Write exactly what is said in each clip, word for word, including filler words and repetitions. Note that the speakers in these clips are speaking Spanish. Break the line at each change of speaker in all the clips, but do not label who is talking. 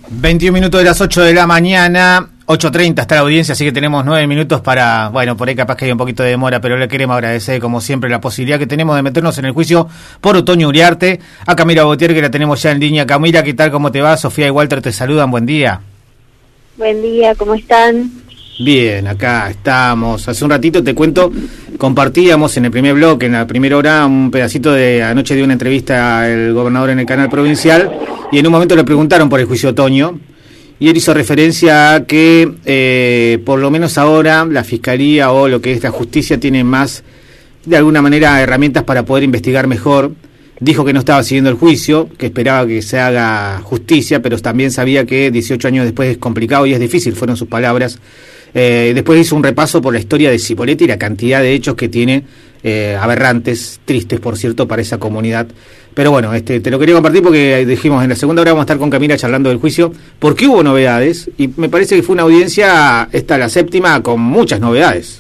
veintiún minutos de las ocho de la mañana, ocho treinta está la audiencia, así que tenemos nueve minutos para, bueno, por ahí capaz que hay un poquito de demora, pero le queremos agradecer como siempre la posibilidad que tenemos de meternos en el juicio por Otoño Uriarte. A Camila Botier, que la tenemos ya en línea. Camila, ¿qué tal? ¿Cómo te va? Sofía y Walter te saludan, buen día.
Buen día, ¿cómo están?
Bien, acá estamos. Hace un ratito te cuento, compartíamos en el primer bloque, en la primera hora, un pedacito de anoche de una entrevista al gobernador en el canal provincial, y en un momento le preguntaron por el juicio Otoño, y él hizo referencia a que eh, por lo menos ahora la Fiscalía o lo que es la justicia tiene más, de alguna manera, herramientas para poder investigar mejor. Dijo que no estaba siguiendo el juicio, que esperaba que se haga justicia, pero también sabía que dieciocho años después es complicado y es difícil, fueron sus palabras. Eh, después hizo un repaso por la historia de Cipolletti y la cantidad de hechos que tiene, eh, aberrantes, tristes por cierto, para esa comunidad. Pero bueno, este te lo quería compartir porque dijimos en la segunda hora vamos a estar con Camila charlando del juicio, porque hubo novedades, y me parece que fue una audiencia, esta la séptima, con muchas novedades.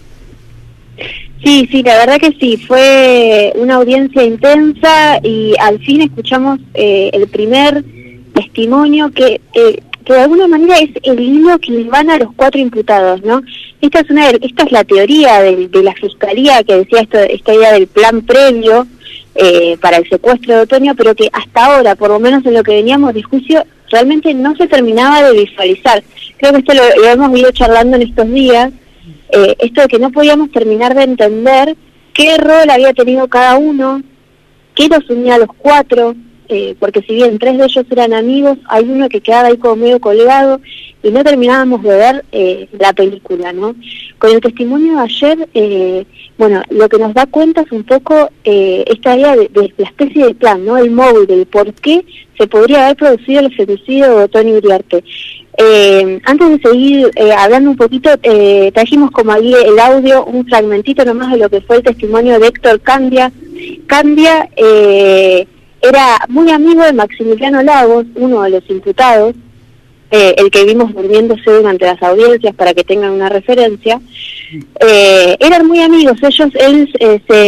Sí, sí, la verdad que sí, fue una audiencia intensa y al fin escuchamos eh, el primer testimonio que... Eh, que de alguna manera es el hilo que les van a los cuatro imputados, ¿no? Esta es una, esta es la teoría de, de la Fiscalía que decía esto, esta idea del plan previo eh, para el secuestro de Otoño, pero que hasta ahora, por lo menos en lo que veníamos de juicio, realmente no se terminaba de visualizar. Creo que esto lo, lo hemos ido charlando en estos días, eh, esto de que no podíamos terminar de entender qué rol había tenido cada uno, qué los unía a los cuatro. Eh, porque si bien tres de ellos eran amigos, hay uno que quedaba ahí como medio colgado y no terminábamos de ver eh, la película, ¿no? Con el testimonio de ayer, eh, bueno, lo que nos da cuenta es un poco eh, esta idea de, de la especie de plan, ¿no? El móvil, del por qué se podría haber producido el femicidio de Otoño Uriarte. Eh, antes de seguir eh, hablando un poquito, eh, trajimos como ahí el audio, un fragmentito nomás de lo que fue el testimonio de Héctor Candia. Candia, eh, era muy amigo de Maximiliano Lagos, uno de los imputados, eh, el que vimos durmiéndose durante las audiencias para que tengan una referencia. Eh, eran muy amigos, ellos, él eh, se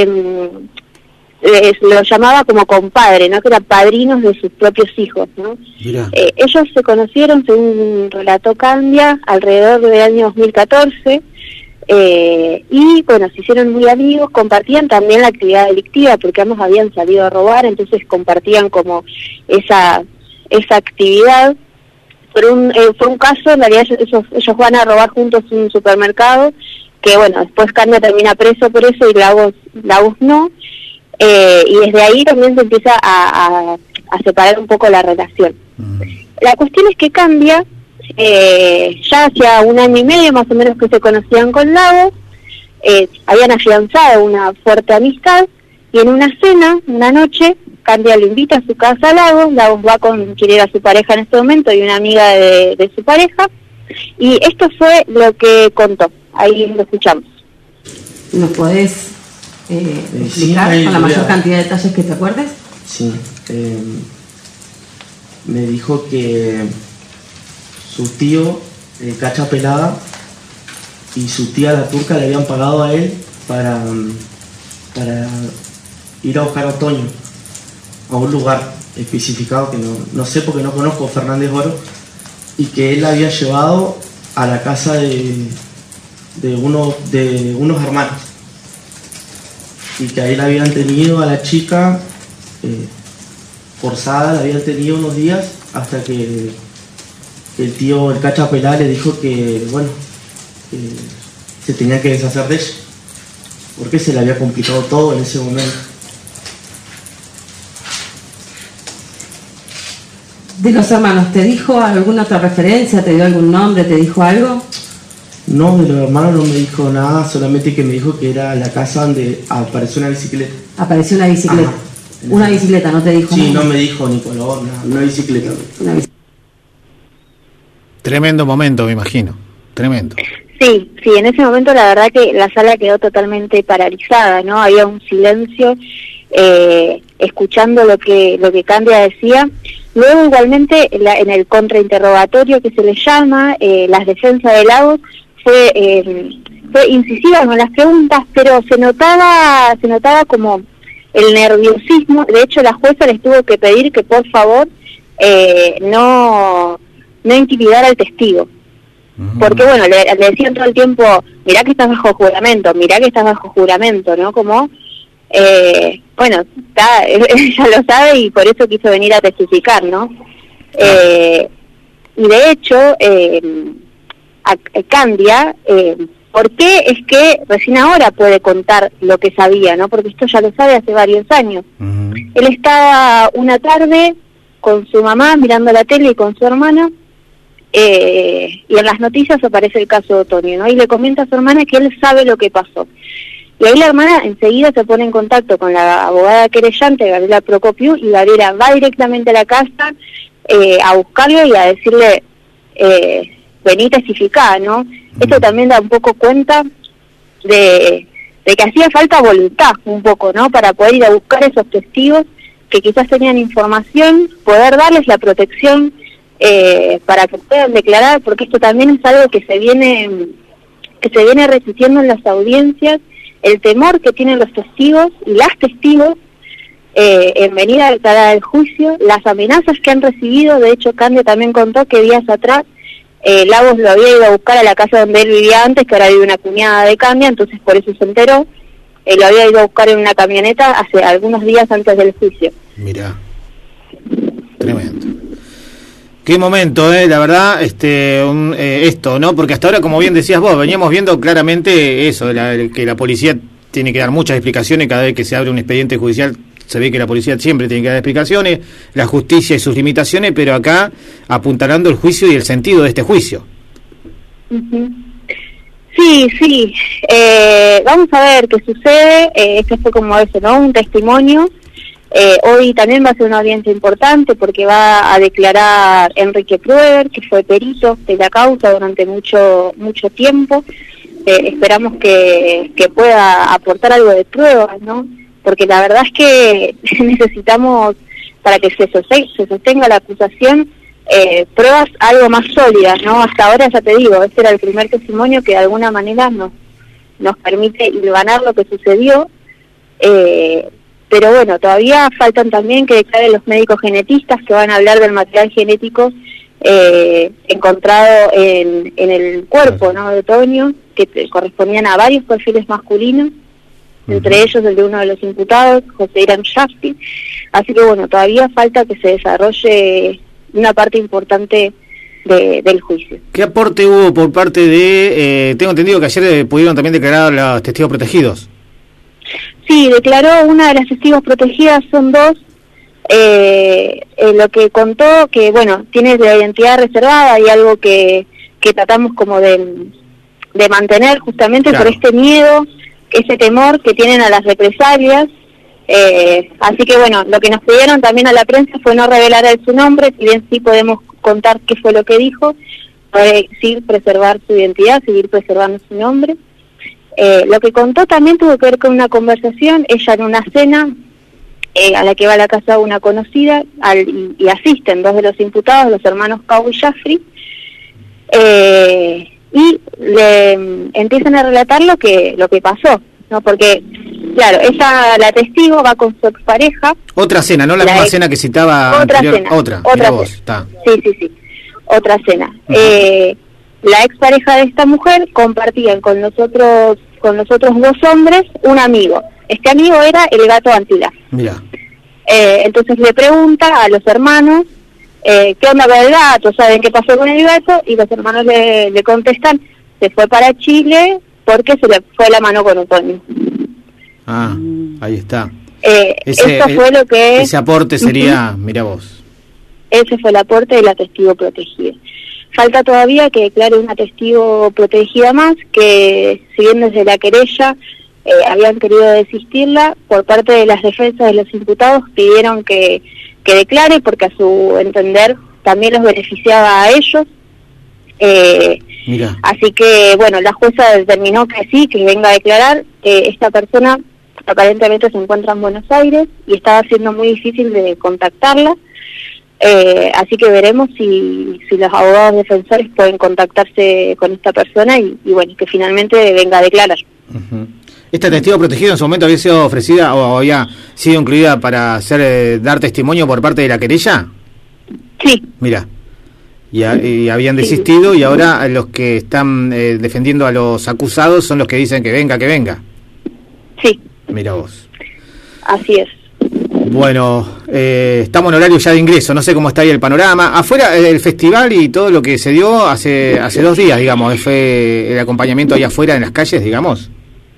eh, lo llamaba como compadre, ¿no? Que eran padrinos de sus propios hijos, ¿no? Eh, ellos se conocieron, según relató Candia, alrededor del año dos mil catorce. Eh, y bueno, se hicieron muy amigos, compartían también la actividad delictiva porque ambos habían salido a robar, entonces compartían como esa esa actividad. Pero un, eh, fue un caso, en realidad ellos, ellos van a robar juntos un supermercado, que bueno, después Candia termina preso por eso y Lagos, Lagos no, eh, y desde ahí también se empieza a, a, a separar un poco la relación. Mm. La cuestión es que Candia, Eh, ya hacía un año y medio más o menos que se conocían con Lagos, eh, habían afianzado una fuerte amistad, y en una cena, una noche, Candia lo invita a su casa a Lagos, Lagos va con quien era su pareja en este momento y una amiga de, de su pareja, y esto fue lo que contó, ahí lo escuchamos.
¿Nos podés eh, explicar sí, con la mayor a... cantidad de detalles que te acuerdes?
Sí, eh, me dijo que su tío, eh, Cacha Pelada, y su tía la turca le habían pagado a él para, para ir a buscar a Otoño a un lugar especificado que no, no sé porque no conozco, Fernández Oro, y que él la había llevado a la casa de, de, uno, de unos hermanos, y que ahí la habían tenido a la chica eh, forzada, la habían tenido unos días hasta que el tío, el Cacha Pelá, le dijo que, bueno, que se tenía que deshacer de ella, porque se le había complicado todo en ese momento.
De los hermanos, ¿te dijo alguna otra referencia? ¿Te dio algún nombre? ¿Te dijo algo?
No, de los hermanos no me dijo nada, solamente que me dijo que era la casa donde apareció una bicicleta.
Apareció una bicicleta. Ajá. Una bicicleta, ¿no te dijo
sí,
nada?
no me dijo ni color, nada, una bicicleta. Una bicicleta.
Tremendo momento, me imagino. Tremendo.
Sí, sí, en ese momento la verdad que la sala quedó totalmente paralizada, ¿no? Había un silencio, eh, escuchando lo que lo que Candia decía. Luego igualmente la, en el contrainterrogatorio que se le llama, eh, las defensas de Lagos, fue, eh, fue incisiva con las preguntas, pero se notaba, se notaba como el nerviosismo. De hecho la jueza les tuvo que pedir que por favor eh, no... no intimidar al testigo. Uh-huh. Porque, bueno, le, le decían todo el tiempo, mirá que estás bajo juramento, mirá que estás bajo juramento, ¿no? Como, eh, bueno, está, ella lo sabe y por eso quiso venir a testificar, ¿no? Uh-huh. Eh, y de hecho, eh, a, a Candia, eh, ¿por qué es que recién ahora puede contar lo que sabía, ¿no? Porque esto ya lo sabe hace varios años. Uh-huh. Él estaba una tarde con su mamá mirando la tele y con su hermana, eh, y en las noticias aparece el caso de Otonio, ¿no? Y le comenta a su hermana que él sabe lo que pasó. Y ahí la hermana enseguida se pone en contacto con la abogada querellante, Gabriela Procopiu, y Gabriela va directamente a la casa eh, a buscarlo y a decirle, eh, vení testificar, ¿no? Uh-huh. Esto también da un poco cuenta de, de que hacía falta voluntad, un poco, ¿no? Para poder ir a buscar esos testigos que quizás tenían información, poder darles la protección eh, para que puedan declarar, porque esto también es algo que se viene que se viene repitiendo en las audiencias, el temor que tienen los testigos y las testigos eh, en venir a declarar el juicio, las amenazas que han recibido. De hecho, Candia también contó que días atrás eh, Lagos lo había ido a buscar a la casa donde él vivía antes, que ahora vive una cuñada de Candia, entonces por eso se enteró. Eh, lo había ido a buscar en una camioneta hace algunos días antes del juicio.
Mirá, tremendo. Qué momento, eh, la verdad, este, un, eh, esto, ¿no? Porque hasta ahora, como bien decías vos, veníamos viendo claramente eso, la, que la policía tiene que dar muchas explicaciones cada vez que se abre un expediente judicial. Se ve que la policía siempre tiene que dar explicaciones, la justicia y sus limitaciones, pero acá apuntalando el juicio y el sentido de este juicio.
Uh-huh. Sí, sí. Eh, vamos a ver qué sucede. Eh, este fue como eso, ¿no? Un testimonio. Eh, hoy también va a ser una audiencia importante porque va a declarar Enrique Prueber, que fue perito de la causa durante mucho mucho tiempo. Eh, esperamos que, que pueda aportar algo de pruebas, ¿no? Porque la verdad es que necesitamos, para que se sostenga, se sostenga la acusación, eh, pruebas algo más sólidas, ¿no? Hasta ahora, ya te digo, este era el primer testimonio que de alguna manera nos, nos permite hilvanar lo que sucedió, eh, pero bueno, todavía faltan también que declaren los médicos genetistas que van a hablar del material genético eh, encontrado en, en el cuerpo, ¿no? de Otonio, que te, correspondían a varios perfiles masculinos, entre ellos el de uno de los imputados, José Irán Shafti. Así que bueno, todavía falta que se desarrolle una parte importante de, del juicio.
¿Qué aporte hubo por parte de, eh, tengo entendido que ayer eh, pudieron también declarar a los testigos protegidos?
Sí, declaró una de las testigos protegidas, son dos. Eh, eh, lo que contó, que bueno, tiene la identidad reservada y algo que, que tratamos como de, de mantener justamente claro. por este miedo, ese temor que tienen a las represalias. Eh, así que bueno, lo que nos pidieron también a la prensa fue no revelar él su nombre, si bien sí podemos contar qué fue lo que dijo, puede sí preservar su identidad, seguir preservando su nombre. Eh, lo que contó también tuvo que ver con una conversación, ella en una cena eh, a la que va a la casa de una conocida al, y, y asisten dos de los imputados, los hermanos Pau y Jaffrey, eh, y le empiezan a relatar lo que lo que pasó, ¿no? Porque, claro, ella, la testigo, va con su expareja.
Otra cena, no la, la misma ex, cena que citaba
otra
anterior.
Cena,
otra,
otra
vos,
cena.
Está.
Sí, sí, sí, otra cena. Uh-huh. Eh, la expareja de esta mujer compartían con los otros, con los otros dos hombres un amigo. Este amigo era el gato Antila.
Mira.
Eh, entonces le pregunta a los hermanos, eh, ¿qué onda con el gato? ¿Saben qué pasó con el gato? Y los hermanos le, le contestan, se fue para Chile porque se le fue la mano con Otonio.
Ah, ahí está.
Eh,
ese,
eso fue lo que...
Ese aporte sería, uh-huh. mira vos.
Ese fue el aporte de la testigo protegida. Falta todavía que declare una testigo protegida más, que si bien desde la querella eh, habían querido desistirla, por parte de las defensas de los imputados pidieron que, que declare, porque a su entender también los beneficiaba a ellos. Eh,
Mira.
Así que, bueno, la jueza determinó que sí, que venga a declarar. Eh, esta persona aparentemente se encuentra en Buenos Aires y estaba siendo muy difícil de contactarla. Eh, así que veremos si, si los abogados defensores pueden contactarse con esta persona y, y bueno, que finalmente venga a declarar.
Uh-huh. ¿Esta testigo protegido en su momento había sido ofrecida o había sido incluida para hacer eh, dar testimonio por parte de la querella?
Sí.
Mira. y, a, y habían desistido, y ahora los que están eh, defendiendo a los acusados son los que dicen que venga, que venga.
Sí.
Mira vos.
Así es.
Bueno, eh, estamos en horario ya de ingreso, no sé cómo está ahí el panorama. Afuera eh, el festival y todo lo que se dio hace hace dos días, digamos, fue el acompañamiento ahí afuera en las calles, digamos.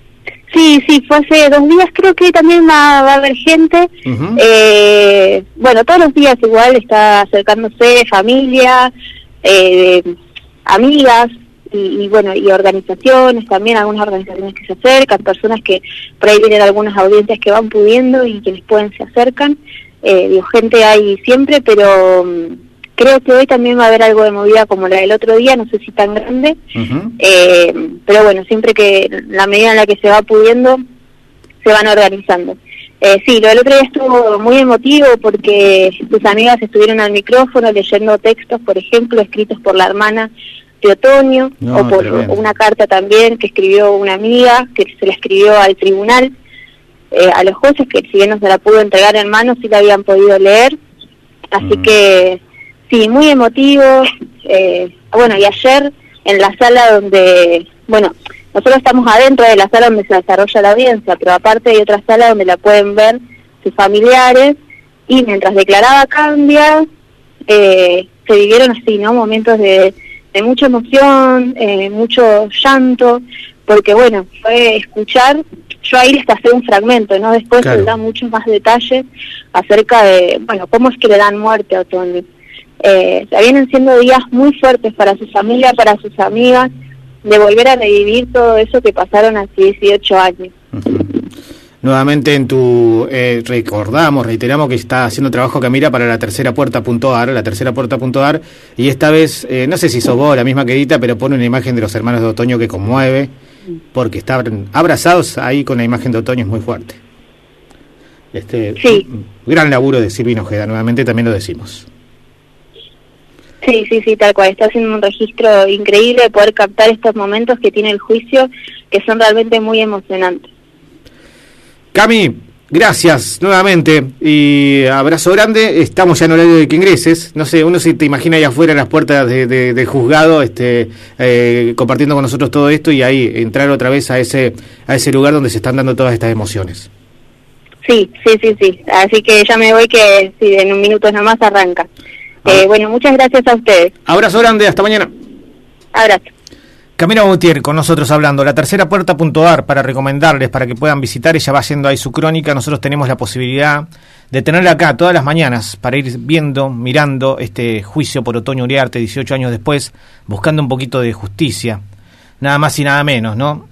Sí, sí, fue hace dos días, creo que también va, va a haber gente. Uh-huh. eh, bueno, todos los días igual está acercándose familia, eh, amigas y, y bueno, y organizaciones también, algunas organizaciones que se acercan, personas que por ahí vienen algunas audiencias que van pudiendo y quienes pueden se acercan. Eh, digo, gente hay siempre, pero um, creo que hoy también va a haber algo de movida como la del otro día, no sé si tan grande, uh-huh. eh, pero bueno, siempre que la medida en la que se va pudiendo, se van organizando. Eh, sí, lo del otro día estuvo muy emotivo porque tus amigas estuvieron al micrófono leyendo textos, por ejemplo, escritos por la hermana de Otoño, no, o por tremendo. Una carta también que escribió una amiga, que se la escribió al tribunal, eh, a los jueces, que si bien no se la pudo entregar en mano, sí la habían podido leer, así mm. que sí, muy emotivo. Eh, bueno, y ayer en la sala donde, bueno, nosotros estamos adentro de la sala donde se desarrolla la audiencia, pero aparte hay otra sala donde la pueden ver sus familiares, y mientras declaraba Candia, eh, se vivieron así, ¿no? Momentos de, de mucha emoción, eh, mucho llanto, porque bueno, fue escuchar, yo ahí les pasé un fragmento, ¿no? Después claro. se da muchos más detalles acerca de, bueno, cómo es que le dan muerte a Otoño. Eh, vienen siendo días muy fuertes para su familia, para sus amigas, de volver a revivir todo eso que pasaron hace dieciocho años. Uh-huh.
Nuevamente en tu, eh, recordamos, reiteramos que está haciendo trabajo Camila para la tercera puerta punto ar, la tercera puerta punto ar, y esta vez, eh, no sé si sos vos la misma que edita, pero pone una imagen de los hermanos de Otoño que conmueve, porque están abrazados ahí con la imagen de Otoño, es muy fuerte. Este,
sí.
Gran laburo de Silvina Ojeda, nuevamente también lo decimos.
Sí, sí, sí, tal cual. Está haciendo un registro increíble de poder captar estos momentos que tiene el juicio, que son realmente muy emocionantes.
Cami, gracias nuevamente y abrazo grande. Estamos ya en horario de que ingreses. No sé, uno se te imagina ahí afuera en las puertas de, de, del juzgado, este, eh, compartiendo con nosotros todo esto y ahí entrar otra vez a ese a ese lugar donde se están dando todas estas emociones.
Sí, sí, sí, sí. Así que ya me voy, que sí, en un minuto nomás arranca. Ah. Eh, bueno, muchas gracias a ustedes.
Abrazo grande, hasta mañana.
Abrazo.
Camila Gautier con nosotros hablando, la tercera puerta punto ar, para recomendarles, para que puedan visitar. Ella va haciendo ahí su crónica. Nosotros tenemos la posibilidad de tenerla acá todas las mañanas para ir viendo, mirando este juicio por Otoño Uriarte, dieciocho años después, buscando un poquito de justicia, nada más y nada menos, ¿no?